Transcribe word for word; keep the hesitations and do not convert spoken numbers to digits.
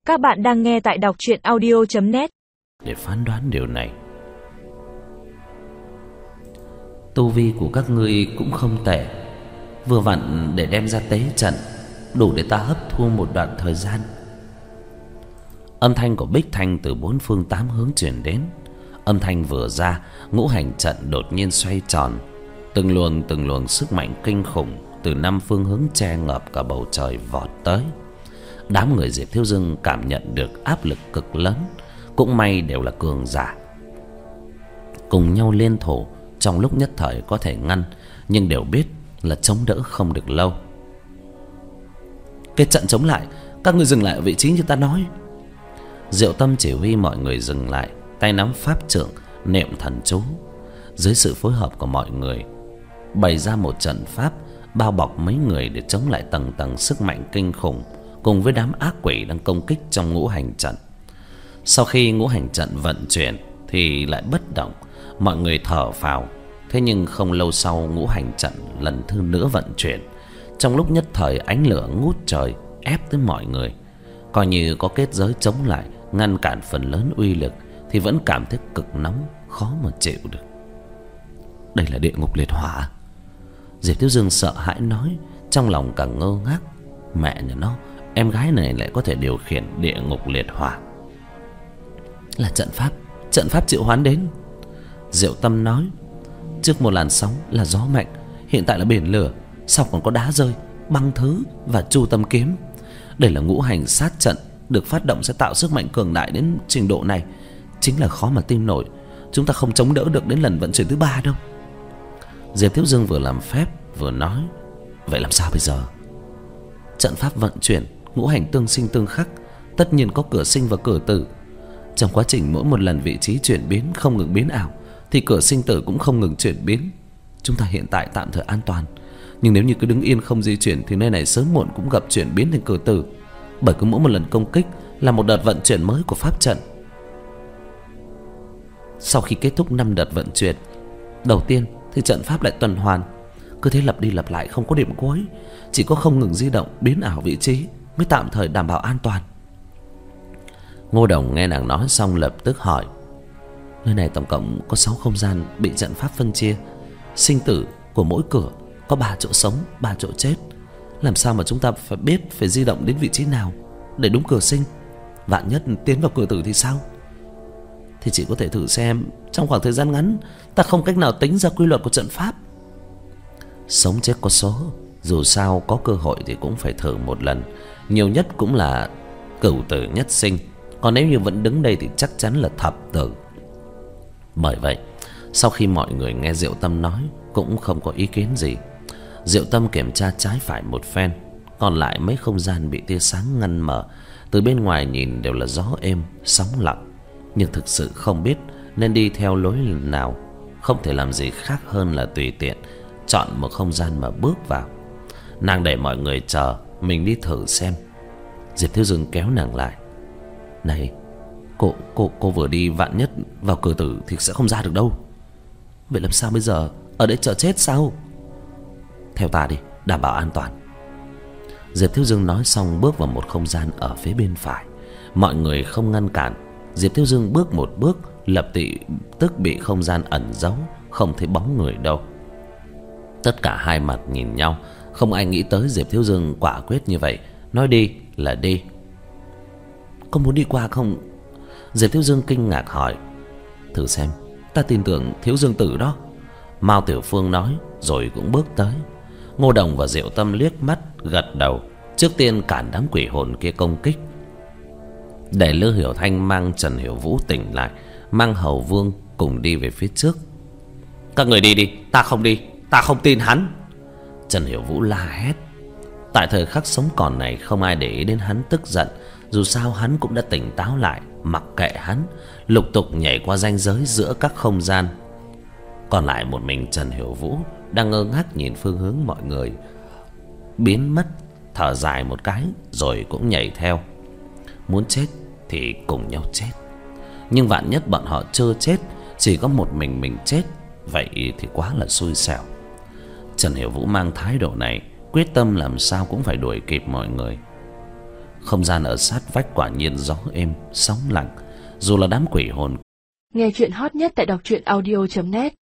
Các bạn đang nghe tại đọc truyện audio chấm net để phán đoán điều này. Tu vi của các ngươi cũng không tệ, vừa vặn để đem ra tế trận, đủ để ta hấp thu một đoạn thời gian. Âm thanh của Bích Thanh từ bốn phương tám hướng truyền đến. Âm thanh vừa ra, ngũ hành trận đột nhiên xoay tròn, từng luồng từng luồng sức mạnh kinh khủng từ năm phương hướng che ngập cả bầu trời vọt tới. Đám người Diệp Thiếu Dương cảm nhận được áp lực cực lớn, cũng may đều là cường giả, cùng nhau liên thủ, trong lúc nhất thời có thể ngăn, nhưng đều biết là chống đỡ không được lâu. Kết trận chống lại, các ngươi dừng lại ở vị trí như ta nói. Diệu Tâm chỉ huy mọi người dừng lại, tay nắm pháp trượng niệm thần chú. Dưới sự phối hợp của mọi người, bày ra một trận pháp bao bọc mấy người để chống lại tầng tầng sức mạnh kinh khủng cùng với đám ác quỷ đang công kích trong ngũ hành trận. Sau khi ngũ hành trận vận chuyển thì lại bất động, mọi người thở phào. Thế nhưng không lâu sau, ngũ hành trận lần thứ nữa vận chuyển. Trong lúc nhất thời, ánh lửa ngút trời ép tới mọi người. Coi như có kết giới chống lại, ngăn cản phần lớn uy lực, thì vẫn cảm thấy cực nóng, khó mà chịu được. Đây là địa ngục liệt hỏa. Diệp Thiếu Dương sợ hãi nói, trong lòng càng ngơ ngác. Mẹ nhà nó, em gái này lại có thể điều khiển địa ngục liệt hỏa. Là trận pháp, trận pháp triệu hoán đến. Diệu Tâm nói, trước một làn sóng là gió mạnh, hiện tại là biển lửa, sau còn có đá rơi, băng thứ và chu tâm kiếm. Đây là ngũ hành sát trận, được phát động sẽ tạo sức mạnh cường đại đến trình độ này, chính là khó mà tin nổi. Chúng ta không chống đỡ được đến lần vận chuyển thứ ba đâu. Diệp Thiếu Dương vừa làm phép vừa nói, vậy làm sao bây giờ? Trận pháp vận chuyển, ngũ hành tương sinh tương khắc, tất nhiên có cửa sinh và cửa tử. Trong quá trình mỗi một lần vị trí chuyển biến không ngừng biến ảo, thì cửa sinh tử cũng không ngừng chuyển biến. Chúng ta hiện tại tạm thời an toàn, nhưng nếu như cứ đứng yên không di chuyển thì nơi này sớm muộn cũng gặp chuyển biến thành cửa tử. Bởi cứ mỗi một lần công kích là một đợt vận chuyển mới của pháp trận. Sau khi kết thúc năm đợt vận chuyển đầu tiên thì trận pháp lại tuần hoàn, cứ thế lặp đi lặp lại không có điểm cuối. Chỉ có không ngừng di động biến ảo vị trí mới tạm thời đảm bảo an toàn. Ngô Đồng nghe nàng nói xong lập tức hỏi, nơi này tổng cộng có sáu không gian bị trận pháp phân chia. Sinh tử của mỗi cửa có ba chỗ sống, ba chỗ chết. Làm sao mà chúng ta phải biết phải di động đến vị trí nào để đúng cửa sinh? Vạn nhất tiến vào cửa tử thì sao? Thì chỉ có thể thử xem. Trong khoảng thời gian ngắn, ta không cách nào tính ra quy luật của trận pháp. Sống chết có số, dù sao có cơ hội thì cũng phải thử một lần. Nhiều nhất cũng là cửu tử nhất sinh, còn nếu như vẫn đứng đây thì chắc chắn là thập tử. Bởi vậy, sau khi mọi người nghe Diệu Tâm nói cũng không có ý kiến gì. Diệu Tâm kiểm tra trái phải một phen, còn lại mấy không gian bị tia sáng ngăn mở. Từ bên ngoài nhìn đều là gió êm, sóng lặng, nhưng thực sự không biết nên đi theo lối nào. Không thể làm gì khác hơn là tùy tiện chọn một không gian mà bước vào. Nàng để mọi người chờ, mình đi thử xem. Diệp Thiếu Dương kéo nàng lại, này, cô cô cô vừa đi, vạn nhất vào cửa tử thì sẽ không ra được đâu. Vậy làm sao bây giờ? Ở đây chờ chết sao? Theo ta đi, đảm bảo an toàn. Diệp Thiếu Dương nói xong bước vào một không gian ở phía bên phải. Mọi người không ngăn cản. Diệp Thiếu Dương bước một bước, lập tị tức bị không gian ẩn giấu, không thấy bóng người đâu. Tất cả hai mặt nhìn nhau, không ai nghĩ tới Diệp Thiếu Dương quả quyết như vậy, nói đi là đi. Có muốn đi qua không? Diệp Thiếu Dương kinh ngạc hỏi. Thử xem, ta tin tưởng Thiếu Dương tử đó. Mao Tiểu Phương nói, rồi cũng bước tới. Ngô Đồng và Diệu Tâm liếc mắt gật đầu, trước tiên cản đám quỷ hồn kia công kích, để Lư Hiểu Thanh mang Trần Hiểu Vũ tỉnh lại, mang Hầu Vương cùng đi về phía trước. Các người đi đi, ta không đi, ta không tin hắn. Trần Hiểu Vũ la hét. Tại thời khắc sống còn này không ai để ý đến hắn tức giận, dù sao hắn cũng đã tỉnh táo lại. Mặc kệ hắn, lục tục nhảy qua ranh giới giữa các không gian. Còn lại một mình Trần Hiểu Vũ đang ngơ ngác nhìn phương hướng mọi người biến mất, thở dài một cái rồi cũng nhảy theo. Muốn chết thì cùng nhau chết, nhưng vạn nhất bọn họ chưa chết, chỉ có một mình mình chết, vậy thì quá là xui xẻo. Trần Hiểu Vũ mang thái độ này, quyết tâm làm sao cũng phải đuổi kịp mọi người. Không gian ở sát vách quả nhiên gió êm sóng lặng, dù là đám quỷ hồn. Nghe chuyện hot nhất tại đọc truyện audio chấm net.